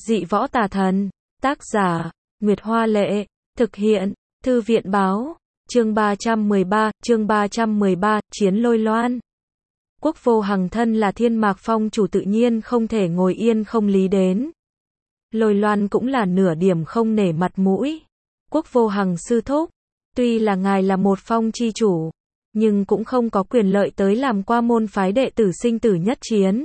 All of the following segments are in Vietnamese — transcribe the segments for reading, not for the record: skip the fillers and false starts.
Dị võ tà thần. Tác giả, Nguyệt Hoa Lệ. Thực hiện, Thư viện Báo. Chương 313, Chiến Lôi Loan. Quốc Vô Hằng thân là Thiên Mạc Phong chủ tự nhiên không thể ngồi yên không lý đến. Lôi Loan cũng là nửa điểm không nể mặt mũi. Quốc Vô Hằng sư thúc, tuy là ngài là một phong chi chủ, nhưng cũng không có quyền lợi tới làm qua môn phái đệ tử sinh tử nhất chiến.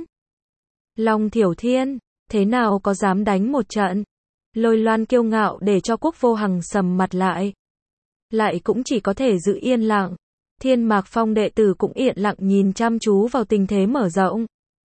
Long Thiểu Thiên, thế nào có dám đánh một trận? Lôi Loan kiêu ngạo để cho Quốc Vô Hằng sầm mặt lại. Lại cũng chỉ có thể giữ yên lặng. Thiên Mạc Phong đệ tử cũng yên lặng nhìn chăm chú vào tình thế mở rộng.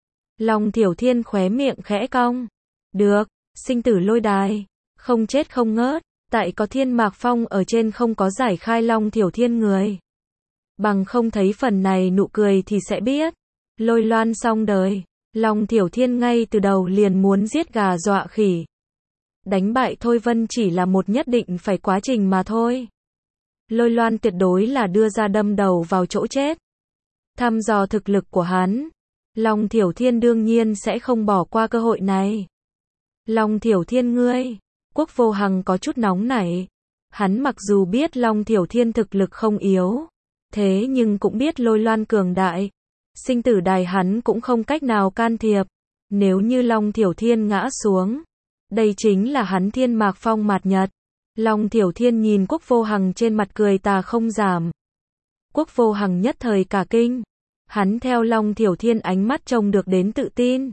Long Thiểu Thiên khóe miệng khẽ cong. Được, sinh tử lôi đài, không chết không ngớt, tại có Thiên Mạc Phong ở trên không có giải khai Long Thiểu Thiên người. Bằng không thấy phần này nụ cười thì sẽ biết. Lôi Loan xong đời, Long Thiểu Thiên ngay từ đầu liền muốn giết gà dọa khỉ. Đánh bại Thôi Vân chỉ là một nhất định phải quá trình mà thôi. Lôi Loan tuyệt đối là đưa ra đâm đầu vào chỗ chết. Thăm dò thực lực của hắn, Long Thiểu Thiên đương nhiên sẽ không bỏ qua cơ hội này. Long Thiểu Thiên ngươi, Quốc Vô Hằng có chút nóng nảy. Hắn mặc dù biết Long Thiểu Thiên thực lực không yếu, thế nhưng cũng biết Lôi Loan cường đại. Sinh tử đài hắn cũng không cách nào can thiệp. Nếu như Long Thiểu Thiên ngã xuống, đây chính là hắn Thiên Mạc Phong mạt nhật. Long Thiểu Thiên nhìn Quốc Vô Hằng trên mặt cười tà không giảm. Quốc Vô Hằng nhất thời cả kinh. Hắn theo Long Thiểu Thiên ánh mắt trông được đến tự tin.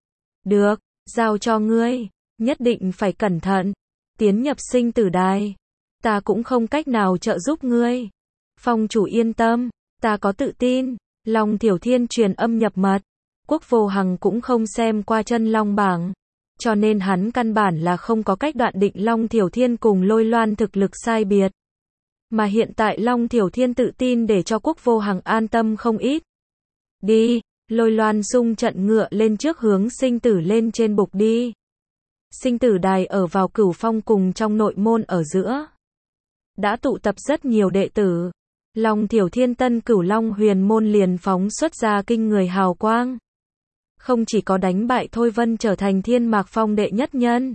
Được, giao cho ngươi, nhất định phải cẩn thận. Tiến nhập sinh tử đài, ta cũng không cách nào trợ giúp ngươi. Phong chủ yên tâm, ta có tự tin. Long Thiểu Thiên truyền âm nhập mật. Quốc Vô Hằng cũng không xem qua chân long bảng, cho nên hắn căn bản là không có cách đoạn định Long Thiểu Thiên cùng Lôi Loan thực lực sai biệt. Mà hiện tại Long Thiểu Thiên tự tin để cho Quốc Vô Hằng an tâm không ít. Đi, Lôi Loan xung trận ngựa lên trước hướng sinh tử lên trên bục đi. Sinh tử đài ở vào Cửu Phong cùng trong nội môn ở giữa. Đã tụ tập rất nhiều đệ tử. Long Thiểu Thiên tân Cửu Long huyền môn liền phóng xuất ra kinh người hào quang. Không chỉ có đánh bại Thôi Vân trở thành Thiên Mạc Phong đệ nhất nhân,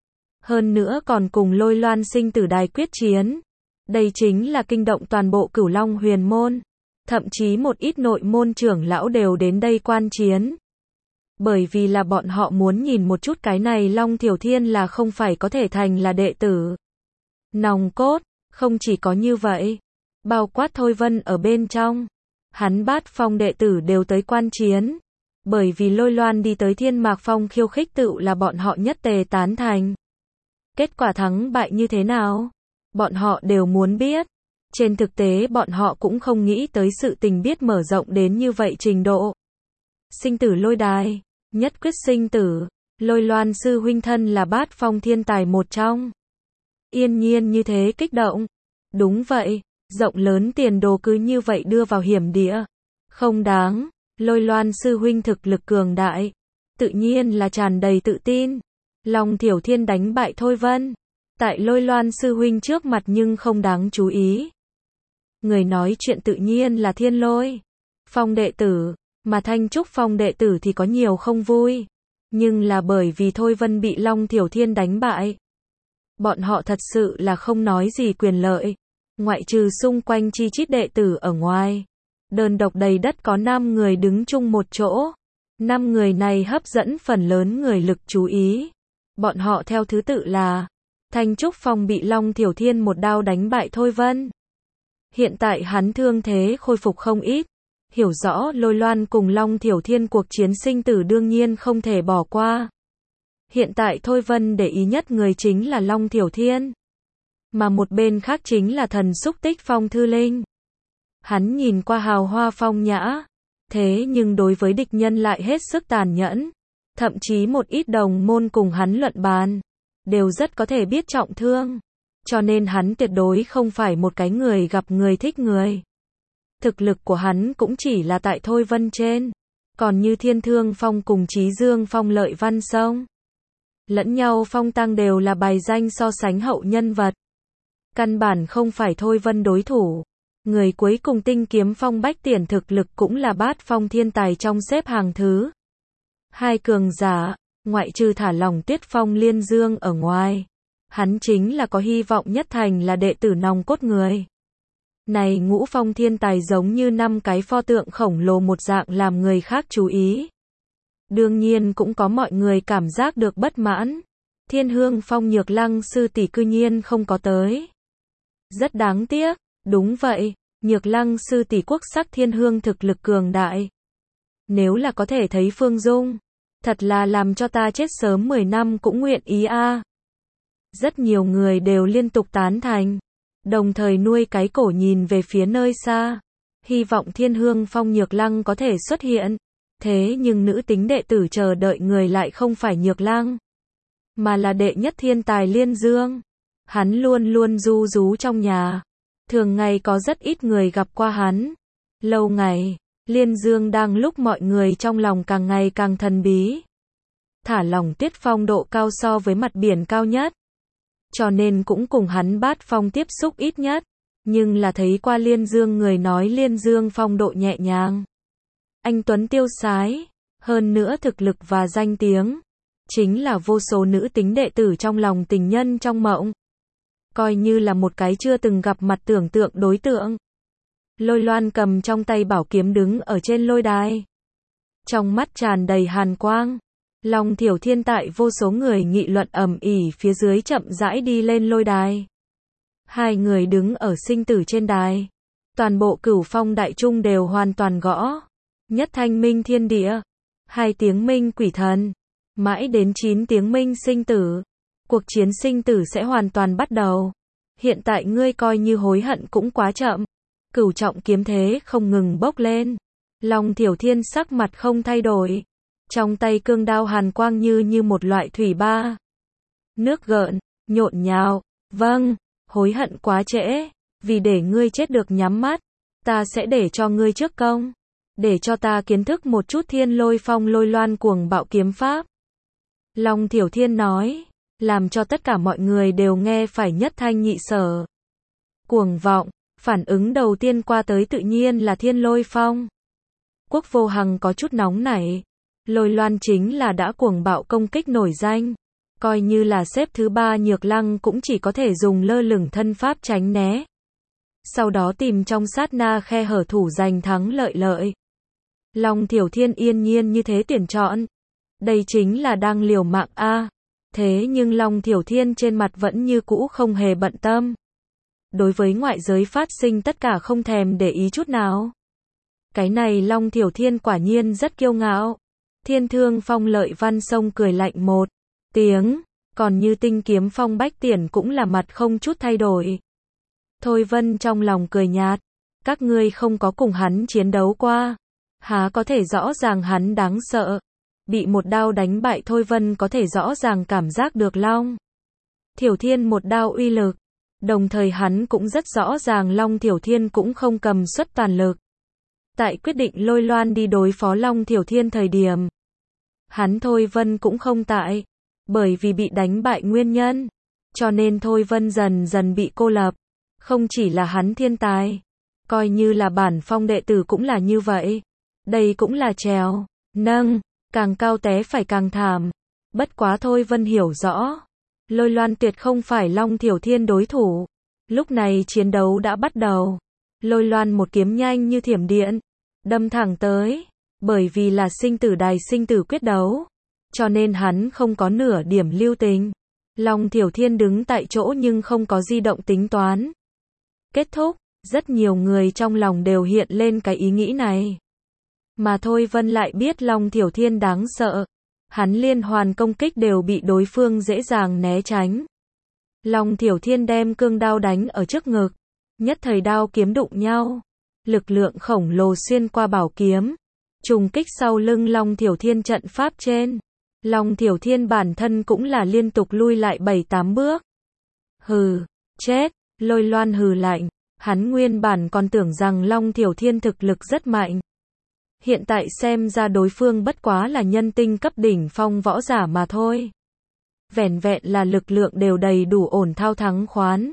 hơn nữa còn cùng Lôi Loan sinh tử đài quyết chiến. Đây chính là kinh động toàn bộ Cửu Long huyền môn. Thậm chí một ít nội môn trưởng lão đều đến đây quan chiến. Bởi vì là bọn họ muốn nhìn một chút cái này Long Thiểu Thiên là không phải có thể thành là đệ tử nòng cốt. Không chỉ có như vậy, bao quát Thôi Vân ở bên trong, hắn Bát Phong đệ tử đều tới quan chiến. Bởi vì Lôi Loan đi tới Thiên Mạc Phong khiêu khích tựu là bọn họ nhất tề tán thành. Kết quả thắng bại như thế nào? Bọn họ đều muốn biết. Trên thực tế bọn họ cũng không nghĩ tới sự tình biết mở rộng đến như vậy trình độ. Sinh tử lôi đài, nhất quyết sinh tử, Lôi Loan sư huynh thân là Bát Phong thiên tài một trong. Yên nhiên như thế kích động. Đúng vậy, rộng lớn tiền đồ cứ như vậy đưa vào hiểm địa. Không đáng. Lôi Loan sư huynh thực lực cường đại, tự nhiên là tràn đầy tự tin. Long Thiểu Thiên đánh bại Thôi Vân, tại Lôi Loan sư huynh trước mặt nhưng không đáng chú ý. Người nói chuyện tự nhiên là Thiên Lôi Phong đệ tử, mà Thanh Trúc Phong đệ tử thì có nhiều không vui. Nhưng là bởi vì Thôi Vân bị Long Thiểu Thiên đánh bại, bọn họ thật sự là không nói gì quyền lợi. Ngoại trừ xung quanh chi chít đệ tử ở ngoài, đơn độc đầy đất có 5 người đứng chung một chỗ. 5 người này hấp dẫn phần lớn người lực chú ý. Bọn họ theo thứ tự là Thanh Trúc Phong bị Long Thiểu Thiên một đao đánh bại Thôi Vân. Hiện tại hắn thương thế khôi phục không ít. Hiểu rõ Lôi Loan cùng Long Thiểu Thiên cuộc chiến sinh tử đương nhiên không thể bỏ qua. Hiện tại Thôi Vân để ý nhất người chính là Long Thiểu Thiên. Mà một bên khác chính là Thần Xúc Tích Phong Thư Linh. Hắn nhìn qua hào hoa phong nhã, thế nhưng đối với địch nhân lại hết sức tàn nhẫn. Thậm chí một ít đồng môn cùng hắn luận bàn, đều rất có thể biết trọng thương. Cho nên hắn tuyệt đối không phải một cái người gặp người thích người. Thực lực của hắn cũng chỉ là tại Thôi Vân trên. Còn như Thiên Thương Phong cùng Chí Dương Phong Lợi Văn Sông, lẫn nhau phong tăng đều là bài danh so sánh hậu nhân vật. Căn bản không phải Thôi Vân đối thủ. Người cuối cùng Tinh Kiếm Phong Bách Tiền thực lực cũng là Bát Phong thiên tài trong xếp hàng thứ 2 cường giả. ngoại trừ thả lỏng Tuyết Phong Liên Dương ở ngoài. Hắn chính là có hy vọng nhất thành là đệ tử nòng cốt người. Này Ngũ Phong thiên tài giống như 5 cái pho tượng khổng lồ một dạng làm người khác chú ý. Đương nhiên cũng có mọi người cảm giác được bất mãn. Thiên Hương Phong Nhược Lăng sư tỷ cư nhiên không có tới. Rất đáng tiếc, đúng vậy, Nhược Lăng sư tỷ quốc sắc thiên hương thực lực cường đại. Nếu là có thể thấy Phương Dung, thật là làm cho ta chết sớm 10 năm cũng nguyện ý a. Rất nhiều người đều liên tục tán thành, đồng thời nuôi cái cổ nhìn về phía nơi xa, hy vọng Thiên Hương Phong Nhược Lăng có thể xuất hiện. Thế nhưng nữ tính đệ tử chờ đợi người lại không phải Nhược Lăng, mà là đệ nhất thiên tài Liên Dương. Hắn luôn luôn ru rú trong nhà, thường ngày có rất ít người gặp qua hắn. Lâu ngày, Liên Dương đang lúc mọi người trong lòng càng ngày càng thần bí. Thả lỏng Tuyết Phong độ cao so với mặt biển cao nhất, cho nên cũng cùng hắn Bát Phong tiếp xúc ít nhất, nhưng là thấy qua Liên Dương người nói Liên Dương phong độ nhẹ nhàng, anh tuấn tiêu sái, hơn nữa thực lực và danh tiếng, chính là vô số nữ tính đệ tử trong lòng tình nhân trong mộng. Coi như là một cái chưa từng gặp mặt tưởng tượng đối tượng. Lôi Loan cầm trong tay bảo kiếm đứng ở trên lôi đài. Trong mắt tràn đầy hàn quang. Long Thiểu Thiên tại vô số người nghị luận ầm ĩ phía dưới chậm rãi đi lên lôi đài. Hai người đứng ở sinh tử trên đài. Toàn bộ Cửu Phong đại trung đều hoàn toàn gõ. Nhất thanh minh thiên địa. 2 tiếng minh quỷ thần. Mãi đến 9 tiếng minh sinh tử. Cuộc chiến sinh tử sẽ hoàn toàn bắt đầu. Hiện tại ngươi coi như hối hận cũng quá chậm. Cửu trọng kiếm thế không ngừng bốc lên. Long Thiểu Thiên sắc mặt không thay đổi. Trong tay cương đao hàn quang như một loại thủy ba. Nước gợn, nhộn nhào. Vâng, hối hận quá trễ. Vì để ngươi chết được nhắm mắt, ta sẽ để cho ngươi trước công. Để cho ta kiến thức một chút Thiên Lôi Phong Lôi Loan cuồng bạo kiếm pháp. Long Thiểu Thiên nói, làm cho tất cả mọi người đều nghe phải nhất thanh nhị sở. Cuồng vọng, phản ứng đầu tiên qua tới tự nhiên là Thiên Lôi Phong. Quốc Vô Hằng có chút nóng nảy. Lôi Loan chính là đã cuồng bạo công kích nổi danh. Coi như là xếp thứ 3 Nhược Lăng cũng chỉ có thể dùng lơ lửng thân pháp tránh né. Sau đó tìm trong sát na khe hở thủ giành thắng lợi. Long Thiểu Thiên yên nhiên như thế tuyển chọn. Đây chính là đang liều mạng a. Thế nhưng Long Thiểu Thiên trên mặt vẫn như cũ không hề bận tâm. Đối với ngoại giới phát sinh tất cả không thèm để ý chút nào. Cái này Long Thiểu Thiên quả nhiên rất kiêu ngạo. Thiên Thương Phong Lợi Văn Sông cười lạnh một tiếng, còn như Tinh Kiếm Phong Bách Tiển cũng là mặt không chút thay đổi. Thôi Vân trong lòng cười nhạt, các ngươi không có cùng hắn chiến đấu qua, há có thể rõ ràng hắn đáng sợ. Bị một đao đánh bại Thôi Vân có thể rõ ràng cảm giác được Long Thiểu Thiên một đao uy lực, đồng thời hắn cũng rất rõ ràng Long Thiểu Thiên cũng không cầm suất toàn lực. Tại quyết định Lôi Loan đi đối phó Long Thiểu Thiên thời điểm, hắn Thôi Vân cũng không tại, bởi vì bị đánh bại nguyên nhân, cho nên Thôi Vân dần dần bị cô lập. Không chỉ là hắn thiên tài, coi như là bản phong đệ tử cũng là như vậy. Đây cũng là trèo, nâng, càng cao té phải càng thảm. Bất quá Thôi Vân hiểu rõ, Lôi Loan tuyệt không phải Long Thiểu Thiên đối thủ. Lúc này chiến đấu đã bắt đầu. Lôi Loan một kiếm nhanh như thiểm điện, đâm thẳng tới, bởi vì là sinh tử đài sinh tử quyết đấu, cho nên hắn không có nửa điểm lưu tình. Long Thiểu Thiên đứng tại chỗ nhưng không có di động tính toán. Kết thúc, rất nhiều người trong lòng đều hiện lên cái ý nghĩ này. Mà Thôi Vân lại biết Long Thiểu Thiên đáng sợ. Hắn liên hoàn công kích đều bị đối phương dễ dàng né tránh. Long Thiểu Thiên đem cương đao đánh ở trước ngực. Nhất thời đao kiếm đụng nhau. Lực lượng khổng lồ xuyên qua bảo kiếm. Trùng kích sau lưng Long Thiểu Thiên trận pháp trên. Long Thiểu Thiên bản thân cũng là liên tục lui lại 7-8 bước. Hừ, chết, Lôi Loan hừ lạnh. Hắn nguyên bản còn tưởng rằng Long Thiểu Thiên thực lực rất mạnh. Hiện tại xem ra đối phương bất quá là nhân tinh cấp đỉnh phong võ giả mà thôi. Vẻn vẹn là lực lượng đều đầy đủ ổn thao thắng khoán.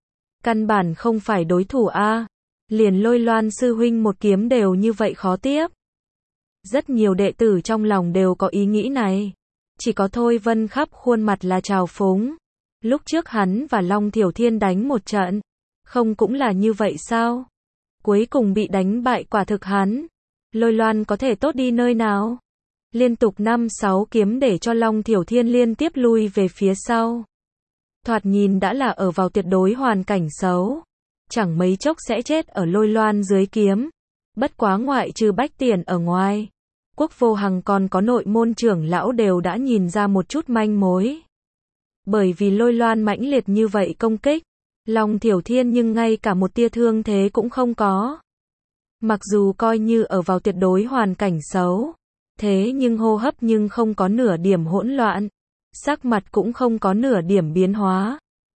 Căn bản không phải đối thủ a. Liền Lôi Loan sư huynh một kiếm đều như vậy khó tiếp. Rất nhiều đệ tử trong lòng đều có ý nghĩ này. Chỉ có Thôi Vân khắp khuôn mặt là trào phúng. Lúc trước hắn và Long Thiểu Thiên đánh một trận, không cũng là như vậy sao? Cuối cùng bị đánh bại, quả thực hắn. Lôi Loan có thể tốt đi nơi nào? Liên tục 5-6 kiếm để cho Long Thiểu Thiên liên tiếp lui về phía sau. Thoạt nhìn đã là ở vào tuyệt đối hoàn cảnh xấu. Chẳng mấy chốc sẽ chết ở Lôi Loan dưới kiếm. Bất quá ngoại trừ Bách Tiền ở ngoài, Quốc Vô Hằng còn có nội môn trưởng lão đều đã nhìn ra một chút manh mối. Bởi vì Lôi Loan mãnh liệt như vậy công kích, Long Thiểu Thiên nhưng ngay cả một tia thương thế cũng không có. Mặc dù coi như ở vào tuyệt đối hoàn cảnh xấu, thế nhưng hô hấp nhưng không có nửa điểm hỗn loạn, sắc mặt cũng không có nửa điểm biến hóa.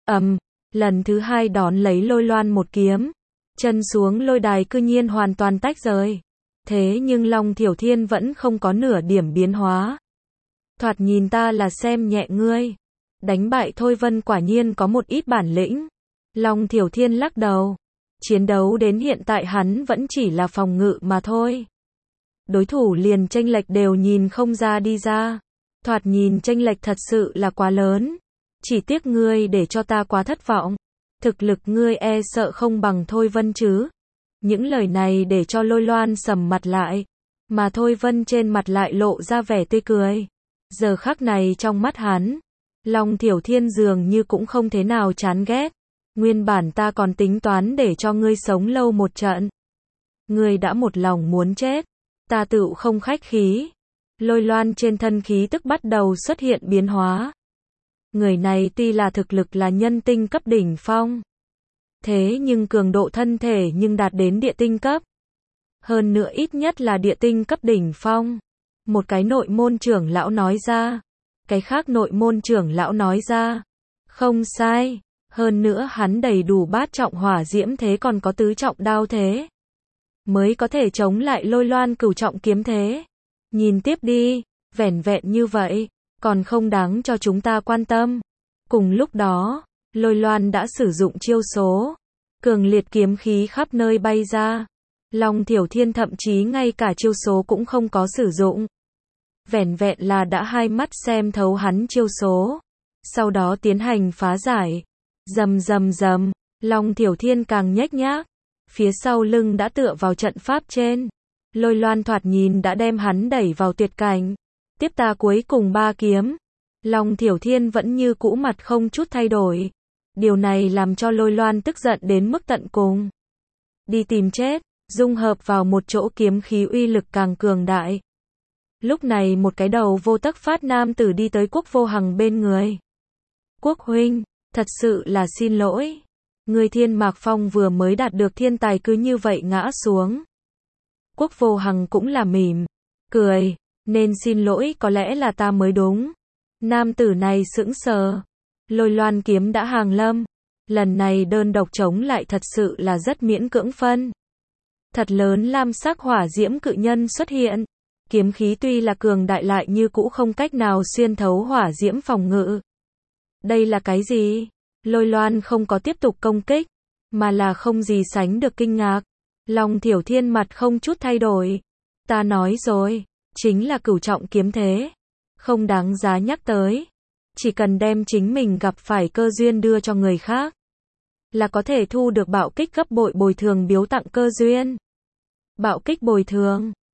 Lần thứ hai đón lấy Lôi Loan một kiếm, chân xuống lôi đài cư nhiên hoàn toàn tách rời. Thế nhưng Long Thiểu Thiên vẫn không có nửa điểm biến hóa. Thoạt nhìn ta là xem nhẹ ngươi. Đánh bại Thôi Vân quả nhiên có một ít bản lĩnh. Long Thiểu Thiên lắc đầu. Chiến đấu đến hiện tại hắn vẫn chỉ là phòng ngự mà thôi. Đối thủ liền chênh lệch đều nhìn không ra đi ra. Thoạt nhìn chênh lệch thật sự là quá lớn. Chỉ tiếc ngươi để cho ta quá thất vọng. Thực lực ngươi e sợ không bằng Thôi Vân chứ. Những lời này để cho Lôi Loan sầm mặt lại. Mà Thôi Vân trên mặt lại lộ ra vẻ tươi cười. Giờ khắc này trong mắt hắn, Long Thiểu Thiên dường như cũng không thế nào chán ghét. Nguyên bản ta còn tính toán để cho ngươi sống lâu một trận. Ngươi đã một lòng muốn chết. Ta tựu không khách khí. Lôi Loan trên thân khí tức bắt đầu xuất hiện biến hóa. Người này tuy là thực lực là nhân tinh cấp đỉnh phong, thế nhưng cường độ thân thể nhưng đạt đến địa tinh cấp. Hơn nữa ít nhất là địa tinh cấp đỉnh phong. Một cái nội môn trưởng lão nói ra. Cái khác nội môn trưởng lão nói ra. Không sai. Hơn nữa hắn đầy đủ bát trọng hỏa diễm thế còn có tứ trọng đao thế. Mới có thể chống lại Lôi Loan cửu trọng kiếm thế. Nhìn tiếp đi. Vẻn vẹn như vậy. Còn không đáng cho chúng ta quan tâm. Cùng lúc đó, Lôi Loan đã sử dụng chiêu số. Cường liệt kiếm khí khắp nơi bay ra. Long Thiểu Thiên thậm chí ngay cả chiêu số cũng không có sử dụng. Vẻn vẹn là đã hai mắt xem thấu hắn chiêu số. Sau đó tiến hành phá giải. Rầm rầm rầm, Long Thiểu Thiên càng nhếch nhác. Phía sau lưng đã tựa vào trận pháp trên. Lôi Loan thoạt nhìn đã đem hắn đẩy vào tuyệt cảnh. Tiếp ta cuối cùng 3 kiếm. Long Thiểu Thiên vẫn như cũ mặt không chút thay đổi. Điều này làm cho Lôi Loan tức giận đến mức tận cùng. Đi tìm chết, dung hợp vào một chỗ kiếm khí uy lực càng cường đại. Lúc này một cái đầu vô tấc phát nam tử đi tới Quốc Vô Hằng bên người. Quốc huynh, thật sự là xin lỗi. Người Thiên Mạc Phong vừa mới đạt được thiên tài cứ như vậy ngã xuống. Quốc Vô Hằng cũng là mỉm cười, nên xin lỗi có lẽ là ta mới đúng. Nam tử này sững sờ. Lôi Loan kiếm đã hàng lâm. Lần này đơn độc chống lại thật sự là rất miễn cưỡng phân. Thật lớn lam sắc hỏa diễm cự nhân xuất hiện. Kiếm khí tuy là cường đại lại như cũ không cách nào xuyên thấu hỏa diễm phòng ngự. Đây là cái gì? Lôi Loan không có tiếp tục công kích, mà là không gì sánh được kinh ngạc. Long Thiểu Thiên mặt không chút thay đổi. Ta nói rồi, chính là cửu trọng kiếm thế. Không đáng giá nhắc tới. Chỉ cần đem chính mình gặp phải cơ duyên đưa cho người khác, là có thể thu được bạo kích gấp bội bồi thường biếu tặng cơ duyên. Bạo kích bồi thường.